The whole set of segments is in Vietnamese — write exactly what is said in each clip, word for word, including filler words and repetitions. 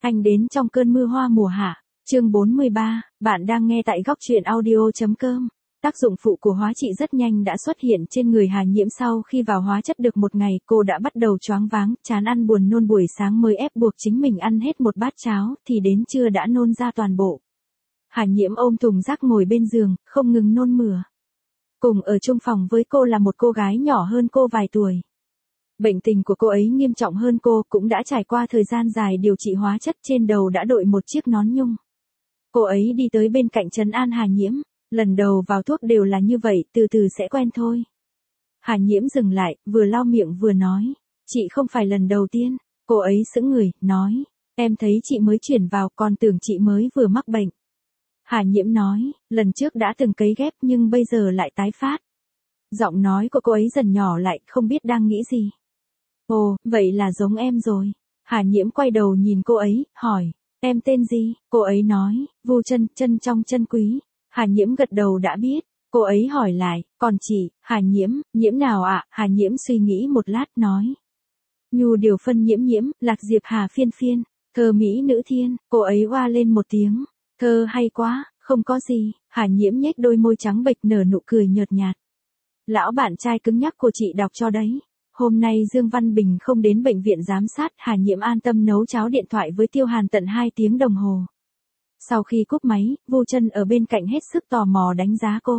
Anh đến trong cơn mưa hoa mùa hạ. Chương bốn mươi ba, bạn đang nghe tại góc truyện audio.com. Tác dụng phụ của hóa trị rất nhanh đã xuất hiện trên người Hà Nhiễm sau khi vào hóa chất được một ngày, cô đã bắt đầu choáng váng, chán ăn buồn nôn, buổi sáng mới ép buộc chính mình ăn hết một bát cháo thì đến trưa đã nôn ra toàn bộ. Hà Nhiễm ôm thùng rác ngồi bên giường, không ngừng nôn mửa. Cùng ở chung phòng với cô là một cô gái nhỏ hơn cô vài tuổi. Bệnh tình của cô ấy nghiêm trọng hơn cô, cũng đã trải qua thời gian dài điều trị hóa chất, trên đầu đã đội một chiếc nón nhung. Cô ấy đi tới bên cạnh trấn an Hà Nhiễm, lần đầu vào thuốc đều là như vậy, từ từ sẽ quen thôi. Hà Nhiễm dừng lại, vừa lau miệng vừa nói, chị không phải lần đầu tiên. Cô ấy sững người, nói, em thấy chị mới chuyển vào, còn tưởng chị mới vừa mắc bệnh. Hà Nhiễm nói, lần trước đã từng cấy ghép nhưng bây giờ lại tái phát. Giọng nói của cô ấy dần nhỏ lại, không biết đang nghĩ gì. Ồ, vậy là giống em rồi. Hà Nhiễm quay đầu nhìn cô ấy, hỏi, em tên gì? Cô ấy nói, Vu Chân, chân trong chân quý. Hà Nhiễm gật đầu đã biết. Cô ấy hỏi lại, còn chị? Hà Nhiễm, Nhiễm nào ạ? À? Hà Nhiễm suy nghĩ một lát nói, Nhu Điều Phân Nhiễm Nhiễm, Lạc Diệp Hà Phiên Phiên, thơ Mỹ Nữ Thiên. Cô ấy oa lên một tiếng, thơ hay quá. Không có gì. Hà Nhiễm nhếch đôi môi trắng bệch nở nụ cười nhợt nhạt. Lão bạn trai cứng nhắc của chị đọc cho đấy. Hôm nay Dương Văn Bình không đến bệnh viện giám sát, Hà Nhiễm an tâm nấu cháo, điện thoại với Tiêu Hàn tận hai tiếng đồng hồ. Sau khi cúp máy, Vu Chân ở bên cạnh hết sức tò mò đánh giá cô.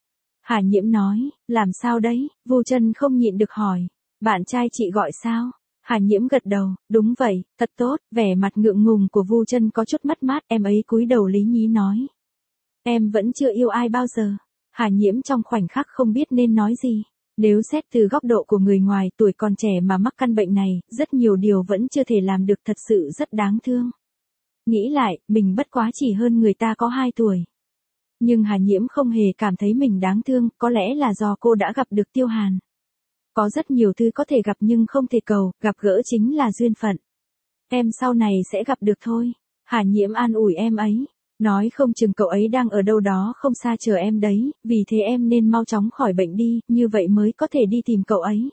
Hà Nhiễm nói, làm sao đấy? Vu Chân không nhịn được hỏi, bạn trai chị gọi sao? Hà Nhiễm gật đầu, đúng vậy, thật tốt. Vẻ mặt ngượng ngùng của Vu Chân có chút mất mát, em ấy cúi đầu lý nhí nói, em vẫn chưa yêu ai bao giờ. Hà Nhiễm trong khoảnh khắc không biết nên nói gì. Nếu xét từ góc độ của người ngoài, tuổi còn trẻ mà mắc căn bệnh này, rất nhiều điều vẫn chưa thể làm được, thật sự rất đáng thương. Nghĩ lại, mình bất quá chỉ hơn người ta có hai tuổi. Nhưng Hà Nhiễm không hề cảm thấy mình đáng thương, có lẽ là do cô đã gặp được Tiêu Hàn. Có rất nhiều thứ có thể gặp nhưng không thể cầu, gặp gỡ chính là duyên phận. Em sau này sẽ gặp được thôi. Hà Nhiễm an ủi em ấy. Nói không chừng cậu ấy đang ở đâu đó không xa chờ em đấy, vì thế em nên mau chóng khỏi bệnh đi, như vậy mới có thể đi tìm cậu ấy.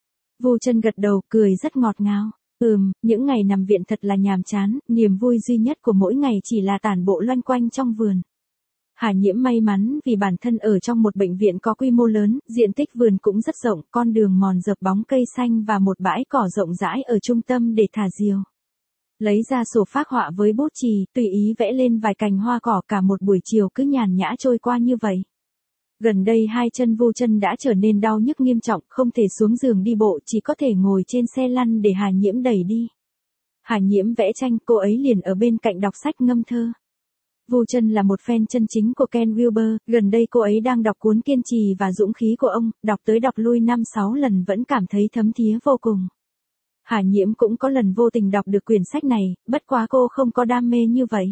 Vu Chân gật đầu, cười rất ngọt ngào. Ừm, những ngày nằm viện thật là nhàm chán, niềm vui duy nhất của mỗi ngày chỉ là tản bộ loanh quanh trong vườn. Hà Nhiễm may mắn vì bản thân ở trong một bệnh viện có quy mô lớn, diện tích vườn cũng rất rộng, con đường mòn dợp bóng cây xanh và một bãi cỏ rộng rãi ở trung tâm để thả diều. Lấy ra sổ phác họa với bút chì, tùy ý vẽ lên vài cành hoa cỏ, cả một buổi chiều cứ nhàn nhã trôi qua như vậy. Gần đây hai chân Vu Chân đã trở nên đau nhức nghiêm trọng, không thể xuống giường đi bộ, chỉ có thể ngồi trên xe lăn để Hà Nhiễm đẩy đi. Hà Nhiễm vẽ tranh, cô ấy liền ở bên cạnh đọc sách ngâm thơ. Vu Chân là một fan chân chính của Ken Wilber, gần đây cô ấy đang đọc cuốn Kiên trì và dũng khí của ông, đọc tới đọc lui năm sáu lần vẫn cảm thấy thấm thía vô cùng. Hà Nhiễm cũng có lần vô tình đọc được quyển sách này, bất quá cô không có đam mê như vậy.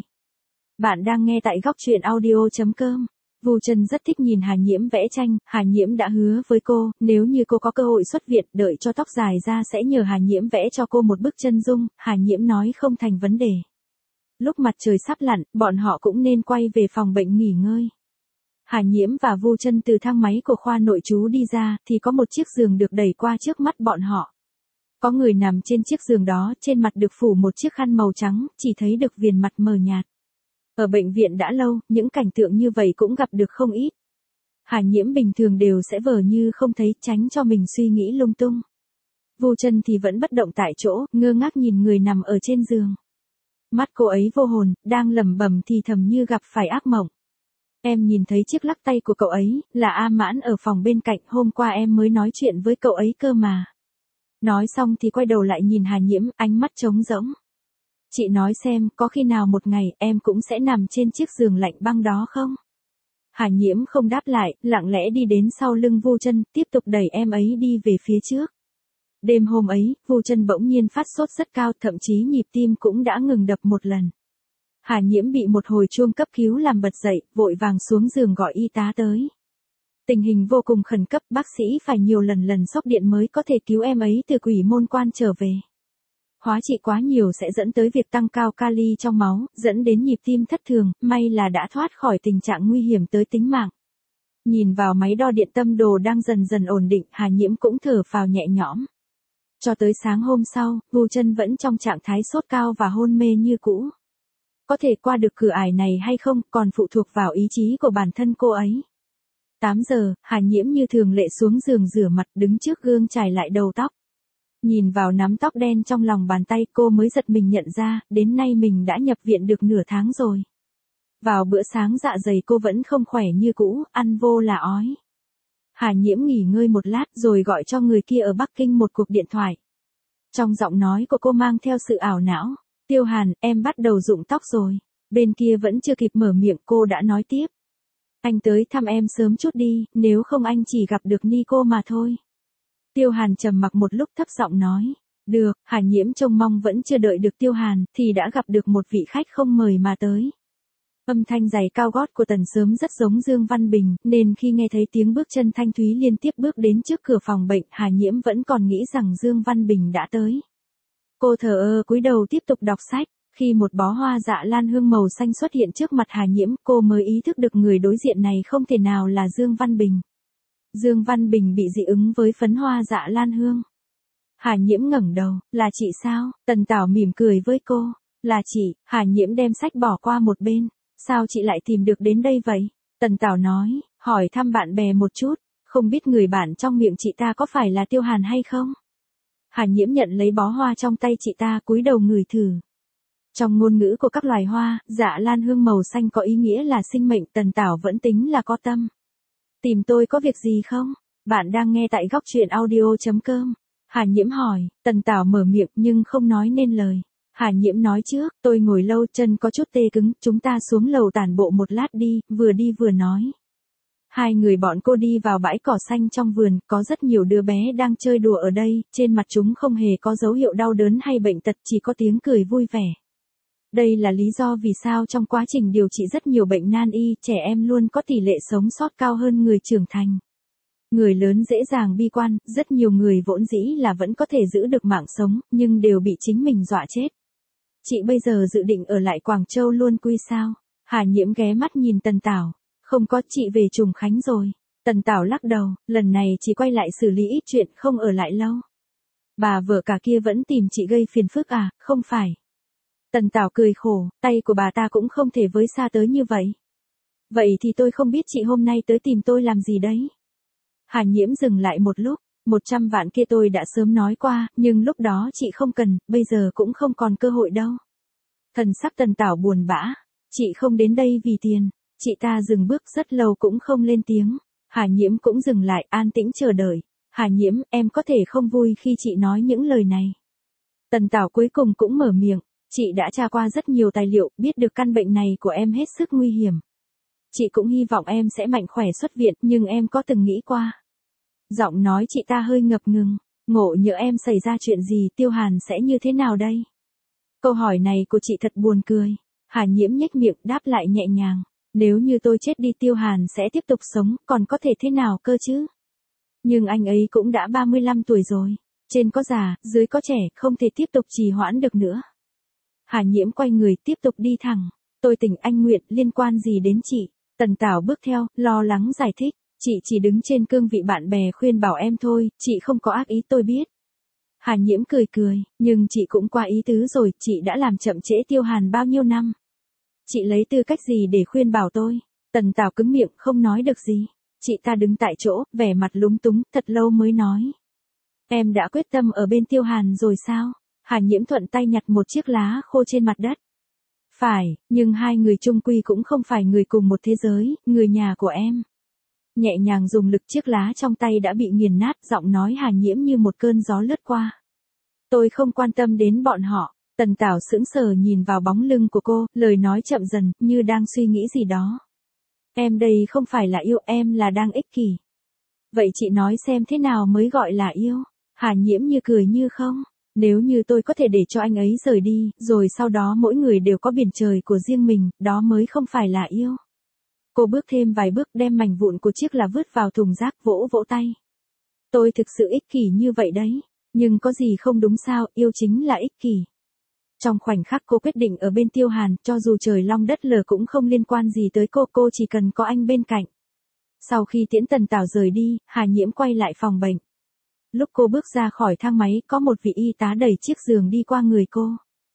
Bạn đang nghe tại góc truyện audio.com. Vu Chân rất thích nhìn Hà Nhiễm vẽ tranh, Hà Nhiễm đã hứa với cô, nếu như cô có cơ hội xuất viện, đợi cho tóc dài ra sẽ nhờ Hà Nhiễm vẽ cho cô một bức chân dung. Hà Nhiễm nói không thành vấn đề. Lúc mặt trời sắp lặn, bọn họ cũng nên quay về phòng bệnh nghỉ ngơi. Hà Nhiễm và Vu Chân từ thang máy của khoa nội trú đi ra, thì có một chiếc giường được đẩy qua trước mắt bọn họ. Có người nằm trên chiếc giường đó, trên mặt được phủ một chiếc khăn màu trắng, chỉ thấy được viền mặt mờ nhạt. Ở bệnh viện đã lâu, những cảnh tượng như vậy cũng gặp được không ít. Hà Nhiễm bình thường đều sẽ vờ như không thấy, tránh cho mình suy nghĩ lung tung. Vu Chân thì vẫn bất động tại chỗ, ngơ ngác nhìn người nằm ở trên giường. Mắt cô ấy vô hồn, đang lẩm bẩm thì thầm như gặp phải ác mộng. Em nhìn thấy chiếc lắc tay của cậu ấy, là A Mãn ở phòng bên cạnh, hôm qua em mới nói chuyện với cậu ấy cơ mà. Nói xong thì quay đầu lại nhìn Hà Nhiễm, ánh mắt trống rỗng. Chị nói xem, có khi nào một ngày em cũng sẽ nằm trên chiếc giường lạnh băng đó không? Hà Nhiễm không đáp lại, lặng lẽ đi đến sau lưng Vu Chân, tiếp tục đẩy em ấy đi về phía trước. Đêm hôm ấy, Vu Chân bỗng nhiên phát sốt rất cao, thậm chí nhịp tim cũng đã ngừng đập một lần. Hà Nhiễm bị một hồi chuông cấp cứu làm bật dậy, vội vàng xuống giường gọi y tá tới. Tình hình vô cùng khẩn cấp, bác sĩ phải nhiều lần lần sốc điện mới có thể cứu em ấy từ quỷ môn quan trở về. Hóa trị quá nhiều sẽ dẫn tới việc tăng cao kali trong máu, dẫn đến nhịp tim thất thường, may là đã thoát khỏi tình trạng nguy hiểm tới tính mạng. Nhìn vào máy đo điện tâm đồ đang dần dần ổn định, Hà Nhiễm cũng thở phào nhẹ nhõm. Cho tới sáng hôm sau, Vu Chân vẫn trong trạng thái sốt cao và hôn mê như cũ. Có thể qua được cửa ải này hay không còn phụ thuộc vào ý chí của bản thân cô ấy. tám giờ, Hà Nhiễm như thường lệ xuống giường rửa mặt đứng trước gương chải lại đầu tóc. Nhìn vào nắm tóc đen trong lòng bàn tay cô mới giật mình nhận ra, đến nay mình đã nhập viện được nửa tháng rồi. Vào bữa sáng dạ dày cô vẫn không khỏe như cũ, ăn vô là ói. Hà Nhiễm nghỉ ngơi một lát rồi gọi cho người kia ở Bắc Kinh một cuộc điện thoại. Trong giọng nói của cô mang theo sự ảo não. Tiêu Hàn, em bắt đầu rụng tóc rồi. Bên kia vẫn chưa kịp mở miệng cô đã nói tiếp. Anh tới thăm em sớm chút đi, nếu không anh chỉ gặp được Nico mà thôi. Tiêu Hàn trầm mặc một lúc thấp giọng nói. Được, Hà Nhiễm trông mong vẫn chưa đợi được Tiêu Hàn, thì đã gặp được một vị khách không mời mà tới. Âm thanh giày cao gót của Tần Sớm rất giống Dương Văn Bình, nên khi nghe thấy tiếng bước chân Thanh Thúy liên tiếp bước đến trước cửa phòng bệnh, Hà Nhiễm vẫn còn nghĩ rằng Dương Văn Bình đã tới. Cô thờ ơ cúi đầu tiếp tục đọc sách, khi một bó hoa dạ lan hương màu xanh xuất hiện trước mặt Hà Nhiễm, cô mới ý thức được người đối diện này không thể nào là Dương Văn Bình. Dương Văn Bình bị dị ứng với phấn hoa dạ lan hương. Hà Nhiễm ngẩng đầu, là chị sao? Tần Tảo mỉm cười với cô, là chị. Hà Nhiễm đem sách bỏ qua một bên. Sao chị lại tìm được đến đây vậy? Tần Tảo nói, hỏi thăm bạn bè một chút, không biết người bạn trong miệng chị ta có phải là Tiêu Hàn hay không? Hà Nhiễm nhận lấy bó hoa trong tay chị ta cúi đầu ngửi thử. Trong ngôn ngữ của các loài hoa, dạ lan hương màu xanh có ý nghĩa là sinh mệnh. Tần Tảo vẫn tính là có tâm. Tìm tôi có việc gì không? Bạn đang nghe tại góc truyện audio chấm com. Hà Nhiễm hỏi, Tần Tảo mở miệng nhưng không nói nên lời. Hà Nhiễm nói trước, tôi ngồi lâu chân có chút tê cứng, chúng ta xuống lầu tản bộ một lát đi, vừa đi vừa nói. Hai người bọn cô đi vào bãi cỏ xanh trong vườn, có rất nhiều đứa bé đang chơi đùa ở đây, trên mặt chúng không hề có dấu hiệu đau đớn hay bệnh tật, chỉ có tiếng cười vui vẻ. Đây là lý do vì sao trong quá trình điều trị rất nhiều bệnh nan y, trẻ em luôn có tỷ lệ sống sót cao hơn người trưởng thành. Người lớn dễ dàng bi quan, rất nhiều người vốn dĩ là vẫn có thể giữ được mạng sống, nhưng đều bị chính mình dọa chết. Chị bây giờ dự định ở lại Quảng Châu luôn quy sao? Hà Nhiễm ghé mắt nhìn Tần Tảo. Không có, chị về Trùng Khánh rồi. Tần Tảo lắc đầu, lần này chị quay lại xử lý ít chuyện, không ở lại lâu. Bà vợ cả kia vẫn tìm chị gây phiền phức à, không phải. Tần Tảo cười khổ, tay của bà ta cũng không thể với xa tới như vậy. Vậy thì tôi không biết chị hôm nay tới tìm tôi làm gì đấy. Hà Nhiễm dừng lại một lúc, một trăm vạn kia tôi đã sớm nói qua, nhưng lúc đó chị không cần, bây giờ cũng không còn cơ hội đâu. Thần sắc Tần Tảo buồn bã, chị không đến đây vì tiền. Chị ta dừng bước rất lâu cũng không lên tiếng. Hà Nhiễm cũng dừng lại an tĩnh chờ đợi. Hà Nhiễm, em có thể không vui khi chị nói những lời này. Tần Tảo cuối cùng cũng mở miệng. Chị đã tra qua rất nhiều tài liệu, biết được căn bệnh này của em hết sức nguy hiểm. Chị cũng hy vọng em sẽ mạnh khỏe xuất viện, nhưng em có từng nghĩ qua. Giọng nói chị ta hơi ngập ngừng. Ngộ nhỡ em xảy ra chuyện gì, Tiêu Hàn sẽ như thế nào đây? Câu hỏi này của chị thật buồn cười. Hà Nhiễm nhếch miệng đáp lại nhẹ nhàng. Nếu như tôi chết đi Tiêu Hàn sẽ tiếp tục sống, còn có thể thế nào cơ chứ? Nhưng anh ấy cũng đã ba mươi lăm tuổi rồi. Trên có già, dưới có trẻ, không thể tiếp tục trì hoãn được nữa. Hà Nhiễm quay người tiếp tục đi thẳng. Tôi tỉnh anh Nguyện, liên quan gì đến chị? Tần Tảo bước theo, lo lắng giải thích. Chị chỉ đứng trên cương vị bạn bè khuyên bảo em thôi, chị không có ác ý tôi biết. Hà Nhiễm cười cười, nhưng chị cũng qua ý tứ rồi, chị đã làm chậm trễ Tiêu Hàn bao nhiêu năm. Chị lấy tư cách gì để khuyên bảo tôi? Tần Tảo cứng miệng không nói được gì. Chị ta đứng tại chỗ, vẻ mặt lúng túng, thật lâu mới nói. Em đã quyết tâm ở bên Tiêu Hàn rồi sao? Hà Nhiễm thuận tay nhặt một chiếc lá khô trên mặt đất. Phải, nhưng hai người chung quy cũng không phải người cùng một thế giới, người nhà của em. Nhẹ nhàng dùng lực chiếc lá trong tay đã bị nghiền nát, giọng nói Hà Nhiễm như một cơn gió lướt qua. Tôi không quan tâm đến bọn họ. Tần Tảo sững sờ nhìn vào bóng lưng của cô, lời nói chậm dần, như đang suy nghĩ gì đó. Em đây không phải là yêu, em là đang ích kỷ. Vậy chị nói xem thế nào mới gọi là yêu? Hà Nhiễm như cười như không. Nếu như tôi có thể để cho anh ấy rời đi, rồi sau đó mỗi người đều có biển trời của riêng mình, đó mới không phải là yêu. Cô bước thêm vài bước đem mảnh vụn của chiếc là vứt vào thùng rác, vỗ vỗ tay. Tôi thực sự ích kỷ như vậy đấy. Nhưng có gì không đúng sao, yêu chính là ích kỷ. Trong khoảnh khắc cô quyết định ở bên Tiêu Hàn, cho dù trời long đất lở cũng không liên quan gì tới cô, cô chỉ cần có anh bên cạnh. Sau khi tiễn Tần Tảo rời đi, Hà Nhiễm quay lại phòng bệnh. Lúc cô bước ra khỏi thang máy, có một vị y tá đẩy chiếc giường đi qua người cô.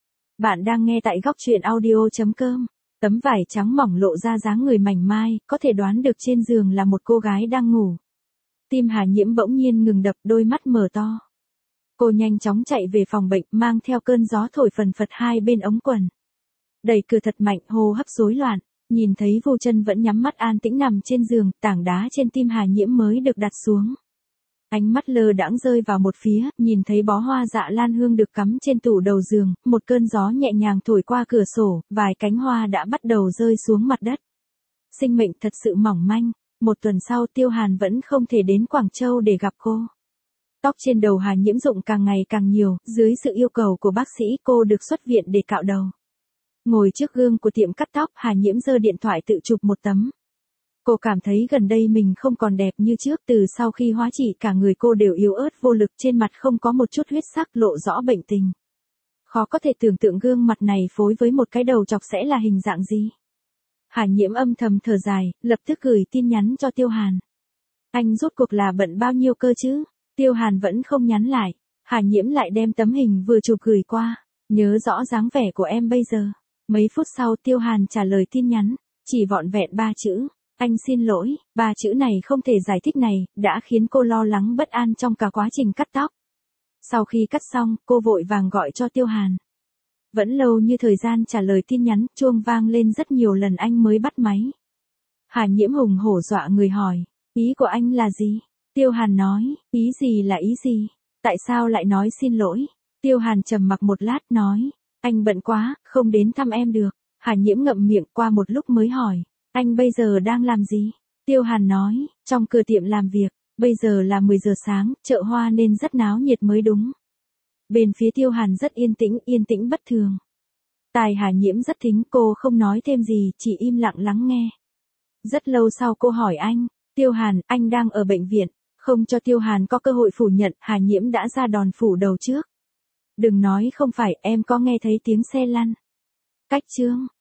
Bạn đang nghe tại góc truyện audio.com. Tấm vải trắng mỏng lộ ra dáng người mảnh mai, có thể đoán được trên giường là một cô gái đang ngủ. Tim Hà Nhiễm bỗng nhiên ngừng đập, đôi mắt mở to. Cô nhanh chóng chạy về phòng bệnh, mang theo cơn gió thổi phần phật hai bên ống quần. Đẩy cửa thật mạnh, hô hấp rối loạn, nhìn thấy Vu Chân vẫn nhắm mắt an tĩnh nằm trên giường, tảng đá trên tim Hà Nhiễm mới được đặt xuống. Ánh mắt lơ đãng rơi vào một phía, nhìn thấy bó hoa dạ lan hương được cắm trên tủ đầu giường, một cơn gió nhẹ nhàng thổi qua cửa sổ, vài cánh hoa đã bắt đầu rơi xuống mặt đất. Sinh mệnh thật sự mỏng manh. Một tuần sau Tiêu Hàn vẫn không thể đến Quảng Châu để gặp cô. Tóc trên đầu Hà Nhiễm rụng càng ngày càng nhiều, dưới sự yêu cầu của bác sĩ cô được xuất viện để cạo đầu. Ngồi trước gương của tiệm cắt tóc, Hà Nhiễm giơ điện thoại tự chụp một tấm. Cô cảm thấy gần đây mình không còn đẹp như trước, từ sau khi hóa trị cả người cô đều yếu ớt vô lực, trên mặt không có một chút huyết sắc, lộ rõ bệnh tình. Khó có thể tưởng tượng gương mặt này phối với một cái đầu chọc sẽ là hình dạng gì. Hà Nhiễm âm thầm thở dài, lập tức gửi tin nhắn cho Tiêu Hàn. Anh rốt cuộc là bận bao nhiêu cơ chứ? Tiêu Hàn vẫn không nhắn lại. Hà Nhiễm lại đem tấm hình vừa chụp gửi qua. Nhớ rõ dáng vẻ của em bây giờ. Mấy phút sau Tiêu Hàn trả lời tin nhắn, chỉ vọn vẹn ba chữ. Anh xin lỗi. Ba chữ này không thể giải thích này, đã khiến cô lo lắng bất an trong cả quá trình cắt tóc. Sau khi cắt xong, cô vội vàng gọi cho Tiêu Hàn. Vẫn lâu như thời gian trả lời tin nhắn, chuông vang lên rất nhiều lần anh mới bắt máy. Hà Nhiễm hùng hổ dọa người hỏi, ý của anh là gì? Tiêu Hàn nói, ý gì là ý gì? Tại sao lại nói xin lỗi? Tiêu Hàn trầm mặc một lát nói, anh bận quá, không đến thăm em được. Hà Nhiễm ngậm miệng, qua một lúc mới hỏi, anh bây giờ đang làm gì? Tiêu Hàn nói, trong cửa tiệm làm việc, bây giờ là mười giờ sáng, chợ hoa nên rất náo nhiệt mới đúng. Bên phía Tiêu Hàn rất yên tĩnh, yên tĩnh bất thường. Tai Hà Nhiễm rất thính, cô không nói thêm gì, chỉ im lặng lắng nghe. Rất lâu sau cô hỏi anh, Tiêu Hàn, anh đang ở bệnh viện. Không cho Tiêu Hàn có cơ hội phủ nhận, Hà Nhiễm đã ra đòn phủ đầu trước. Đừng nói không phải, em có nghe thấy tiếng xe lăn. Cách chương.